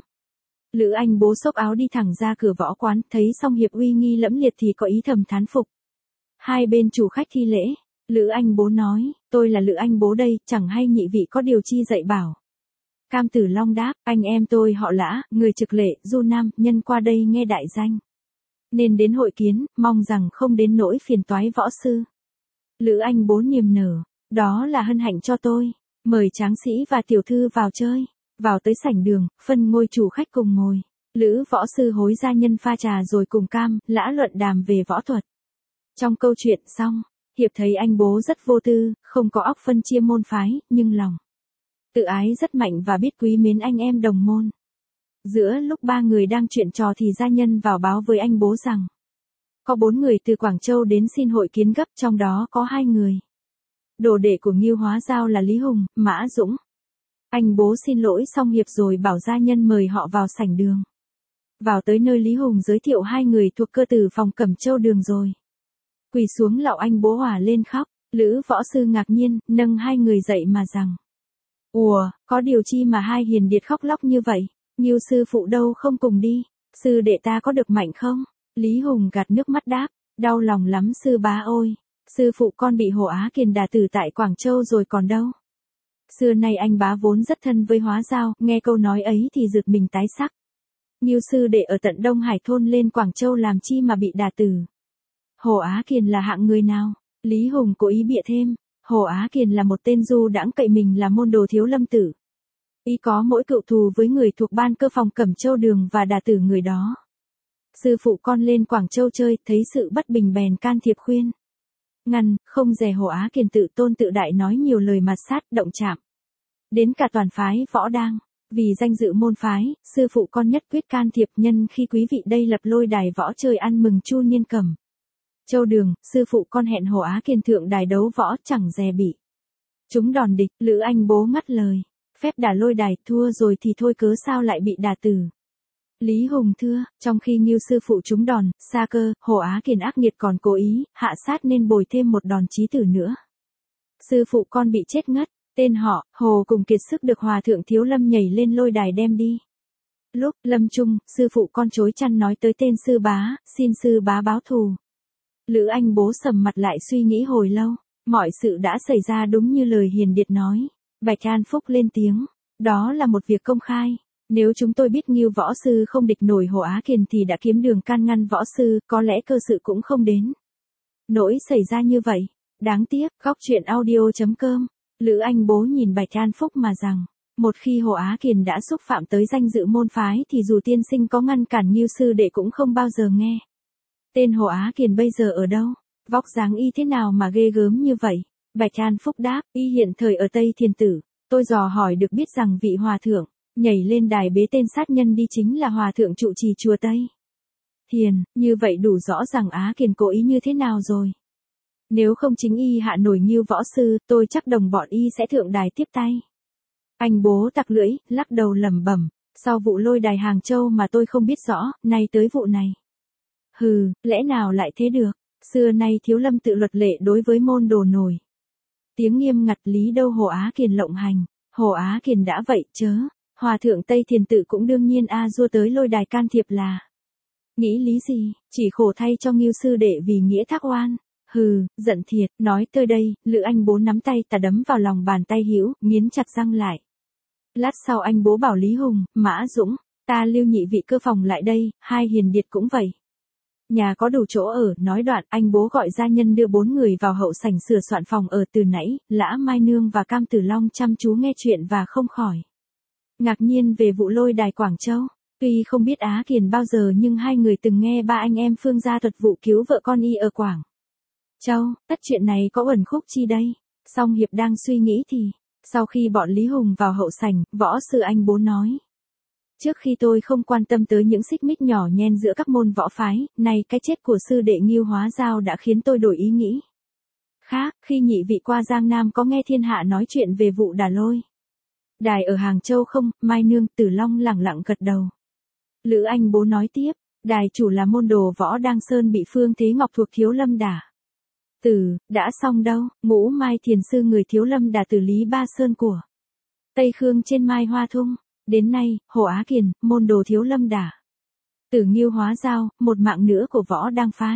Lữ Anh Bố xốc áo đi thẳng ra cửa võ quán, thấy song hiệp uy nghi lẫm liệt thì có ý thầm thán phục. Hai bên chủ khách thi lễ. Lữ Anh Bố nói, tôi là Lữ Anh Bố đây, chẳng hay nhị vị có điều chi dạy bảo. Cam Tử Long đáp, anh em tôi họ Lã, người Trực Lệ, Du Nam, nhân qua đây nghe đại danh nên đến hội kiến, mong rằng không đến nỗi phiền toái võ sư. Lữ Anh Bố niềm nở, đó là hân hạnh cho tôi, mời tráng sĩ và tiểu thư vào chơi. Vào tới sảnh đường, phân ngôi chủ khách cùng ngồi. Lữ võ sư hối gia nhân pha trà rồi cùng Cam, Lã luận đàm về võ thuật. Trong câu chuyện xong, hiệp thấy anh Bố rất vô tư, không có óc phân chia môn phái, nhưng lòng tự ái rất mạnh và biết quý mến anh em đồng môn. Giữa lúc ba người đang chuyện trò thì gia nhân vào báo với anh Bố rằng có bốn người từ Quảng Châu đến xin hội kiến gấp, trong đó có hai người đồ đệ của Ngưu Hóa Giao là Lý Hùng, Mã Dũng. Anh Bố xin lỗi xong hiệp rồi bảo gia nhân mời họ vào sảnh đường. Vào tới nơi Lý Hùng giới thiệu hai người thuộc cơ tử phòng Cẩm Châu đường rồi quỳ xuống lạo anh Bố hòa lên khóc. Lữ võ sư ngạc nhiên, nâng hai người dậy mà rằng, ùa, có điều chi mà hai hiền điệt khóc lóc như vậy? Ngưu sư phụ đâu không cùng đi? Sư đệ ta có được mạnh không? Lý Hùng gạt nước mắt đáp, đau lòng lắm sư bá ôi. Sư phụ con bị Hồ Á Kiền đả tử tại Quảng Châu rồi còn đâu. Xưa nay anh bá vốn rất thân với Hóa Giao, nghe câu nói ấy thì rực mình tái sắc. Ngưu sư đệ ở tận Đông Hải thôn lên Quảng Châu làm chi mà bị đả tử? Hồ Á Kiền là hạng người nào? Lý Hùng cố ý bịa thêm, Hồ Á Kiền là một tên du đãng cậy mình là môn đồ Thiếu Lâm Tử. Y có mỗi cựu thù với người thuộc ban cơ phòng Cẩm Châu Đường và đà tử người đó. Sư phụ con lên Quảng Châu chơi, thấy sự bất bình bèn can thiệp khuyên ngăn, không dè Hồ Á Kiền tự tôn tự đại nói nhiều lời mạt sát, động chạm đến cả toàn phái võ đang. Vì danh dự môn phái, sư phụ con nhất quyết can thiệp, nhân khi quý vị đây lập lôi đài võ chơi ăn mừng Chu Niên Cẩm Châu Đường, sư phụ con hẹn Hồ Á Kiền thượng đài đấu võ, chẳng dè bị chúng đòn địch. Lữ Anh Bố ngắt lời, phép đả lôi đài, thua rồi thì thôi cớ sao lại bị đả tử. Lý Hùng thưa, trong khi Ngưu sư phụ chúng đòn, xa cơ, Hồ Á Kiền ác nghiệt còn cố ý, hạ sát nên bồi thêm một đòn chí tử nữa. Sư phụ con bị chết ngất, tên họ, Hồ cùng kiệt sức được Hòa thượng Thiếu Lâm nhảy lên lôi đài đem đi. Lúc lâm chung, sư phụ con chối chăn nói tới tên sư bá, xin sư bá báo thù. Lữ Anh Bố sầm mặt lại suy nghĩ hồi lâu, mọi sự đã xảy ra đúng như lời Hiền Điệt nói. Bạch An Phúc lên tiếng, đó là một việc công khai. Nếu chúng tôi biết Ngưu võ sư không địch nổi Hồ Á Kiền thì đã kiếm đường can ngăn võ sư, có lẽ cơ sự cũng không đến nỗi xảy ra như vậy. Đáng tiếc, góc truyện audio chấm com. Lữ Anh Bố nhìn Bạch An Phúc mà rằng, một khi Hồ Á Kiền đã xúc phạm tới danh dự môn phái thì dù tiên sinh có ngăn cản Ngưu sư đệ cũng không bao giờ nghe. Tên Hồ Á Kiền bây giờ ở đâu? Vóc dáng y thế nào mà ghê gớm như vậy? Bạch An Phúc đáp, y hiện thời ở Tây Thiền Tử. Tôi dò hỏi được biết rằng vị hòa thượng nhảy lên đài bế tên sát nhân đi chính là hòa thượng trụ trì chùa Tây Thiền. Như vậy đủ rõ rằng Á Kiền cố ý như thế nào rồi. Nếu không chính y hạ nổi Ngưu võ sư, tôi chắc đồng bọn y sẽ thượng đài tiếp tay. Anh Bố tặc lưỡi, lắc đầu lẩm bẩm, sau vụ lôi đài Hàng Châu mà tôi không biết rõ, nay tới vụ này. Hừ, lẽ nào lại thế được, xưa nay Thiếu Lâm tự luật lệ đối với môn đồ nổi tiếng nghiêm ngặt, lý đâu Hồ Á Kiền lộng hành. Hồ Á Kiền đã vậy chớ, Hòa thượng Tây Thiền Tự cũng đương nhiên a dua tới lôi đài can thiệp là nghĩ lý gì, chỉ khổ thay cho Ngưu sư đệ vì nghĩa thác oan. Hừ, giận thiệt. Nói tới đây, Lữ Anh Bố nắm tay tà đấm vào lòng bàn tay hữu, nghiến chặt răng lại. Lát sau anh Bố bảo Lý Hùng, Mã Dũng, ta lưu nhị vị cơ phòng lại đây, hai Hiền Điệt cũng vậy. Nhà có đủ chỗ ở, nói đoạn, anh Bố gọi gia nhân đưa bốn người vào hậu sảnh sửa soạn phòng ở. Từ nãy, Lã Mai Nương và Cam Tử Long chăm chú nghe chuyện và không khỏi ngạc nhiên về vụ lôi đài Quảng Châu. Tuy không biết Á Kiền bao giờ nhưng hai người từng nghe ba anh em Phương gia thuật vụ cứu vợ con y ở Quảng Châu. Tất chuyện này có uẩn khúc chi đây? Song Hiệp đang suy nghĩ thì, sau khi bọn Lý Hùng vào hậu sảnh, võ sư anh Bố nói. Trước khi tôi không quan tâm tới những xích mích nhỏ nhen giữa các môn võ phái, nay cái chết của sư đệ Ngưu Hóa Giao đã khiến tôi đổi ý nghĩ. Khác, khi nhị vị qua Giang Nam có nghe thiên hạ nói chuyện về vụ đả lôi đài ở Hàng Châu không? Mai Nương, Tử Long lẳng lặng gật đầu. Lữ Anh Bố nói tiếp, đài chủ là môn đồ võ Đang Sơn bị Phương Thế Ngọc thuộc Thiếu Lâm đả tử, đã xong đâu. Ngũ Mai Thiền sư người Thiếu Lâm đả tử Lý Ba Sơn của Tây Khương trên Mai Hoa Thung. Đến nay, Hồ Á Kiền, môn đồ Thiếu Lâm đả tử Ngưu Hóa Giao, một mạng nữa của võ Đang phái.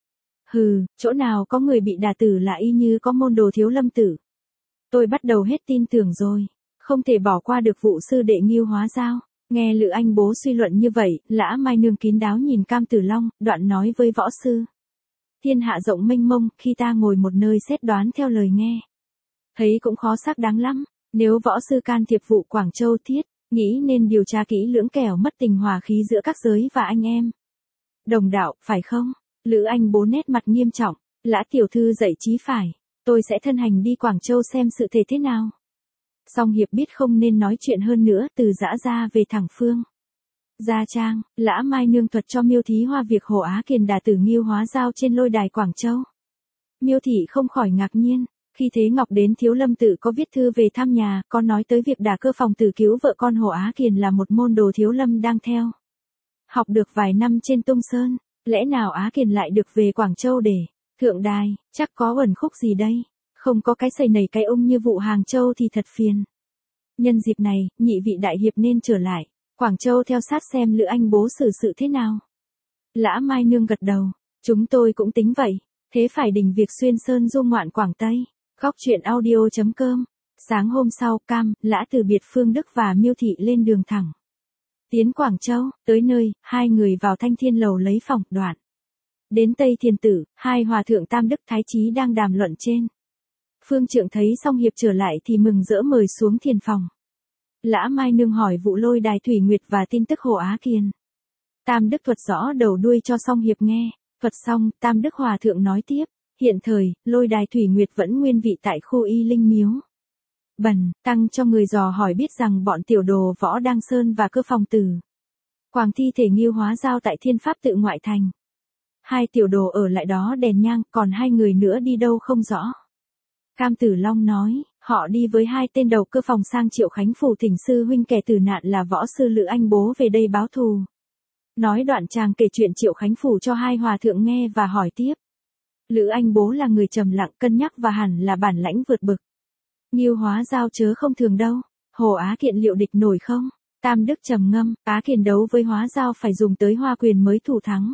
Hừ, chỗ nào có người bị đả tử là y như có môn đồ Thiếu Lâm tử. Tôi bắt đầu hết tin tưởng rồi, không thể bỏ qua được vụ sư đệ Ngưu Hóa Giao. Nghe Lữ Anh Bố suy luận như vậy, Lã Mai Nương kín đáo nhìn Cam Tử Long, đoạn nói với võ sư. Thiên hạ rộng mênh mông, khi ta ngồi một nơi xét đoán theo lời nghe, thấy cũng khó xác đáng lắm. Nếu võ sư can thiệp vụ Quảng Châu thiết, nghĩ nên điều tra kỹ lưỡng kẻo mất tình hòa khí giữa các giới và anh em đồng đạo, phải không? Lữ Anh Bố nét mặt nghiêm trọng, Lã tiểu thư dạy chí phải, tôi sẽ thân hành đi Quảng Châu xem sự thể thế nào. Song Hiệp biết không nên nói chuyện hơn nữa, từ Dã Ra về thẳng Phương Gia Trang. Lã Mai Nương thuật cho Miêu Thí Hoa việc Hồ Á Kiền đả tử Ngưu Hóa Giao trên lôi đài Quảng Châu. Miêu Thị không khỏi ngạc nhiên, khi Thế Ngọc đến Thiếu Lâm tự có viết thư về thăm nhà, có nói tới việc đả cơ phòng tử cứu vợ con Hồ Á Kiền là một môn đồ Thiếu Lâm đang theo học được vài năm trên Tung Sơn. Lẽ nào Á Kiền lại được về Quảng Châu để thượng đài? Chắc có uẩn khúc gì đây. Không có cái sầy nảy cái ung như vụ Hàng Châu thì thật phiền. Nhân dịp này, nhị vị đại hiệp nên trở lại Quảng Châu theo sát xem Lữ Anh Bố xử sự thế nào. Lã Mai Nương gật đầu, chúng tôi cũng tính vậy, thế phải đình việc xuyên sơn du ngoạn Quảng Tây. Góc truyện audio chấm com. Sáng hôm sau, Cam, Lã từ biệt Phương Đức và Miêu Thị lên đường thẳng tiến Quảng Châu. Tới nơi, hai người vào Thanh Thiên Lầu lấy phòng. Đoạn đến Tây Thiền Tử, hai hòa thượng Tam Đức Thái Chí đang đàm luận trên Phương Trượng thấy Song Hiệp trở lại thì mừng rỡ mời xuống thiền phòng. Lã Mai Nương hỏi vụ lôi đài Thủy Nguyệt và tin tức Hồ Á Kiền. Tam Đức thuật rõ đầu đuôi cho Song Hiệp nghe, thuật xong, Tam Đức Hòa Thượng nói tiếp, hiện thời, lôi đài Thủy Nguyệt vẫn nguyên vị tại khu Y Linh Miếu. Bần, tăng cho người dò hỏi biết rằng bọn tiểu đồ Võ Đăng Sơn và Cơ Phòng Tử quàng thi thể Ngưu Hóa Giao tại Thiên Pháp tự ngoại thành. Hai tiểu đồ ở lại đó đèn nhang, còn hai người nữa đi đâu không rõ. Cam Tử Long nói, họ đi với hai tên đầu Cơ Phòng sang Triệu Khánh Phủ thỉnh sư huynh kẻ tử nạn là võ sư Lữ Anh Bố về đây báo thù. Nói đoạn chàng kể chuyện Triệu Khánh Phủ cho hai hòa thượng nghe và hỏi tiếp. Lữ Anh Bố là người trầm lặng cân nhắc và hẳn là bản lãnh vượt bực. Ngưu Hóa Giao chớ không thường đâu, Hồ Á Kiện liệu địch nổi không? Tam Đức trầm ngâm, Á Kiền đấu với Hóa Giao phải dùng tới hoa quyền mới thủ thắng.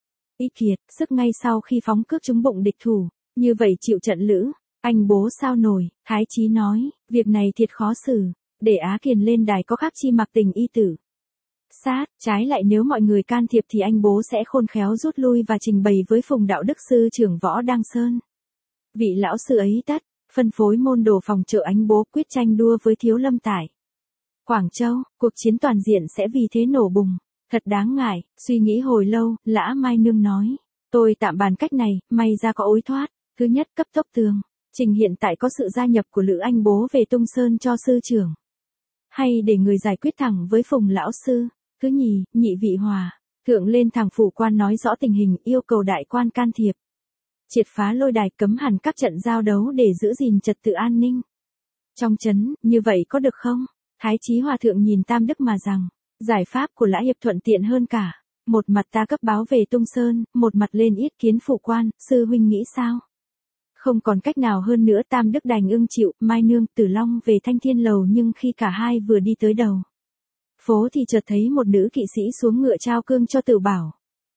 Ý kiệt, sức ngay sau khi phóng cước trúng bụng địch thủ, như vậy chịu trận Lữ Anh Bố sao nổi, Thái Chí nói, việc này thiệt khó xử, để Á Kiền lên đài có khác chi mặc tình y tử. Sát, trái lại nếu mọi người can thiệp thì anh Bố sẽ khôn khéo rút lui và trình bày với Phùng Đạo Đức Sư trưởng Võ Đăng Sơn. Vị lão sư ấy tất, phân phối môn đồ phòng trợ anh Bố quyết tranh đua với Thiếu Lâm tại Quảng Châu, cuộc chiến toàn diện sẽ vì thế nổ bùng. Thật đáng ngại, suy nghĩ hồi lâu, Lã Mai Nương nói. Tôi tạm bàn cách này, may ra có ối thoát. Thứ nhất, cấp tốc tường. Trình hiện tại có sự gia nhập của Lữ Anh Bố về Tung Sơn cho sư trưởng. Hay để người giải quyết thẳng với Phùng lão sư. Thứ nhì, nhị vị hòa. Thượng lên thẳng phủ quan nói rõ tình hình, yêu cầu đại quan can thiệp. Triệt phá lôi đài, cấm hẳn các trận giao đấu để giữ gìn trật tự an ninh. Trong trấn, như vậy có được không? Thái Chí Hòa Thượng nhìn Tam Đức mà rằng, giải pháp của Lã Hiệp thuận tiện hơn cả. Một mặt ta cấp báo về Tung Sơn, một mặt lên yết kiến phủ quan, sư huynh nghĩ sao? Không còn cách nào hơn nữa, Tam Đức đành ưng chịu. Mai Nương, Tử Long về Thanh Thiên Lầu, nhưng khi cả hai vừa đi tới đầu phố thì chợt thấy một nữ kỵ sĩ xuống ngựa trao cương cho Tử Bảo.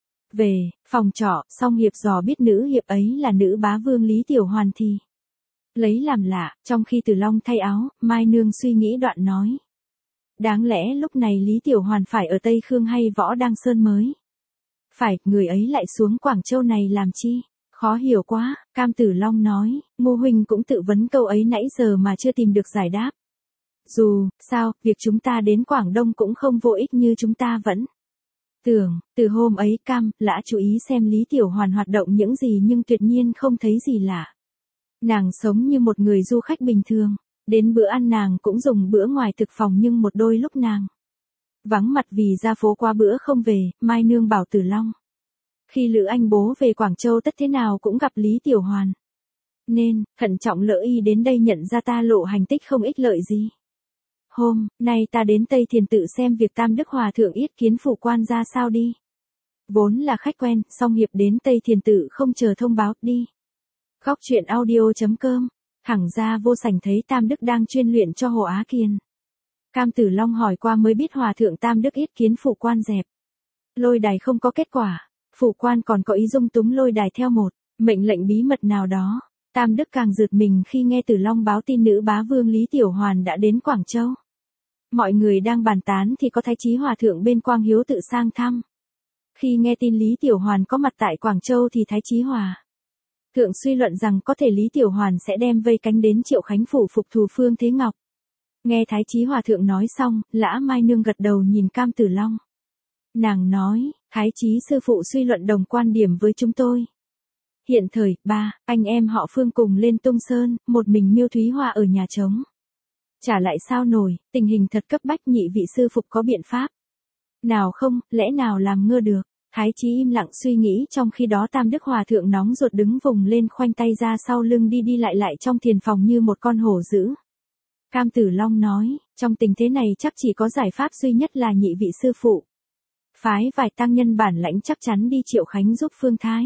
Về phòng trọ, Song Hiệp dò biết nữ hiệp ấy là nữ bá vương Lý Tiểu Hoàn thì lấy làm lạ. Trong khi Tử Long thay áo, Mai Nương suy nghĩ đoạn nói. Đáng lẽ lúc này Lý Tiểu Hoàn phải ở Tây Khương hay Võ Đăng Sơn mới phải, người ấy lại xuống Quảng Châu này làm chi? Khó hiểu quá. Cam Tử Long nói, Ngô huynh cũng tự vấn câu ấy nãy giờ mà chưa tìm được giải đáp. Dù sao, việc chúng ta đến Quảng Đông cũng không vô ích như chúng ta vẫn tưởng. Từ hôm ấy Cam, Lã chú ý xem Lý Tiểu Hoàn hoạt động những gì nhưng tuyệt nhiên không thấy gì lạ. Nàng sống như một người du khách bình thường. Đến bữa ăn nàng cũng dùng bữa ngoài thực phòng, nhưng một đôi lúc nàng vắng mặt vì ra phố qua bữa không về. Mai Nương bảo Tử Long, khi Lữ Anh Bố về Quảng Châu tất thế nào cũng gặp Lý Tiểu Hoàn, nên thận trọng lỡ y đến đây nhận ra ta lộ hành tích không ích lợi gì. Hôm nay ta đến Tây Thiền tự xem việc Tam Đức Hòa Thượng yết kiến phủ quan ra sao đi. Vốn là khách quen, Song Hiệp đến Tây Thiền tự không chờ thông báo, đi. Góc truyện audio chấm com. Thẳng ra vô sảnh thấy Tam Đức đang chuyên luyện cho Hồ Á Kiền. Cam Tử Long hỏi qua mới biết Hòa Thượng Tam Đức yết kiến phủ quan dẹp lôi đài không có kết quả. Phủ quan còn có ý dung túng lôi đài theo một mệnh lệnh bí mật nào đó. Tam Đức càng rượt mình khi nghe Tử Long báo tin nữ bá vương Lý Tiểu Hoàn đã đến Quảng Châu. Mọi người đang bàn tán thì có Thái Chí Hòa Thượng bên Quang Hiếu tự sang thăm. Khi nghe tin Lý Tiểu Hoàn có mặt tại Quảng Châu thì Thái Chí Hòa Thượng suy luận rằng có thể Lý Tiểu Hoàn sẽ đem vây cánh đến Triệu Khánh Phủ phục thù Phương Thế Ngọc. Nghe Thái Chí Hòa Thượng nói xong, Lã Mai Nương gật đầu nhìn Cam Tử Long. Nàng nói, Thái Chí sư phụ suy luận đồng quan điểm với chúng tôi. Hiện thời, ba, anh em họ Phương cùng lên Tung Sơn, một mình Miêu Thúy Hoa ở nhà trống. Trả lại sao nổi, tình hình thật cấp bách, nhị vị sư phục có biện pháp nào không, lẽ nào làm ngơ được. Thái Chí im lặng suy nghĩ, trong khi đó Tam Đức Hòa Thượng nóng ruột đứng vùng lên khoanh tay ra sau lưng đi đi lại lại trong thiền phòng như một con hổ dữ. Cam Tử Long nói, trong tình thế này chắc chỉ có giải pháp duy nhất là nhị vị sư phụ phái vài tăng nhân bản lãnh chắc chắn đi Triệu Khánh giúp Phương Thái.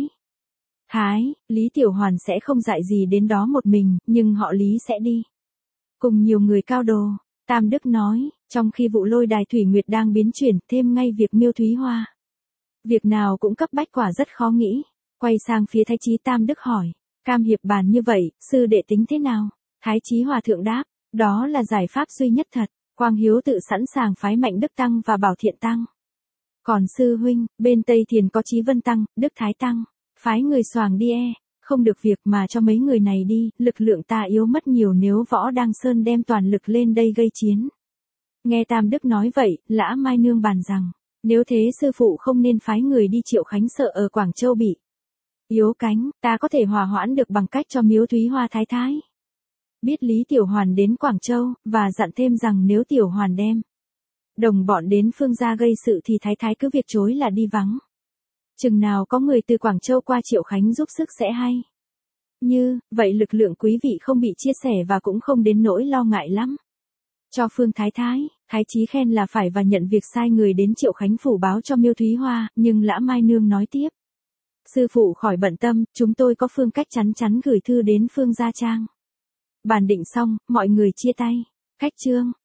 Thái, Lý Tiểu Hoàn sẽ không dại gì đến đó một mình, nhưng họ Lý sẽ đi cùng nhiều người cao đồ. Tam Đức nói, trong khi vụ lôi đài Thủy Nguyệt đang biến chuyển, thêm ngay việc Miêu Thúy Hoa. Việc nào cũng cấp bách quả rất khó nghĩ. Quay sang phía Thái Chí Tam Đức hỏi, Cam hiệp bàn như vậy, sư đệ tính thế nào? Thái Chí Hòa Thượng đáp, đó là giải pháp duy nhất thật. Quang Hiếu tự sẵn sàng phái Mạnh Đức Tăng và Bảo Thiện Tăng. Còn sư huynh, bên Tây Thiền có Chí Vân Tăng, Đức Thái Tăng, phái người xoàng đi e, không được việc mà cho mấy người này đi, lực lượng ta yếu mất nhiều nếu Võ Đăng Sơn đem toàn lực lên đây gây chiến. Nghe Tam Đức nói vậy, Lã Mai Nương bàn rằng, nếu thế sư phụ không nên phái người đi Triệu Khánh sợ ở Quảng Châu bị yếu cánh, ta có thể hòa hoãn được bằng cách cho Miếu Thúy Hoa thái thái biết Lý Tiểu Hoàn đến Quảng Châu, và dặn thêm rằng nếu Tiểu Hoàn đem đồng bọn đến Phương gia gây sự thì thái thái cứ việc chối là đi vắng. Chừng nào có người từ Quảng Châu qua Triệu Khánh giúp sức sẽ hay. Như, vậy lực lượng quý vị không bị chia sẻ và cũng không đến nỗi lo ngại lắm. Cho Phương Thái Thái, Thái Chí khen là phải và nhận việc sai người đến Triệu Khánh phủ báo cho Miêu Thúy Hoa, nhưng Lã Mai Nương nói tiếp. Sư phụ khỏi bận tâm, chúng tôi có phương cách chắn chắn gửi thư đến Phương Gia Trang. Bàn định xong, mọi người chia tay. Khách trương.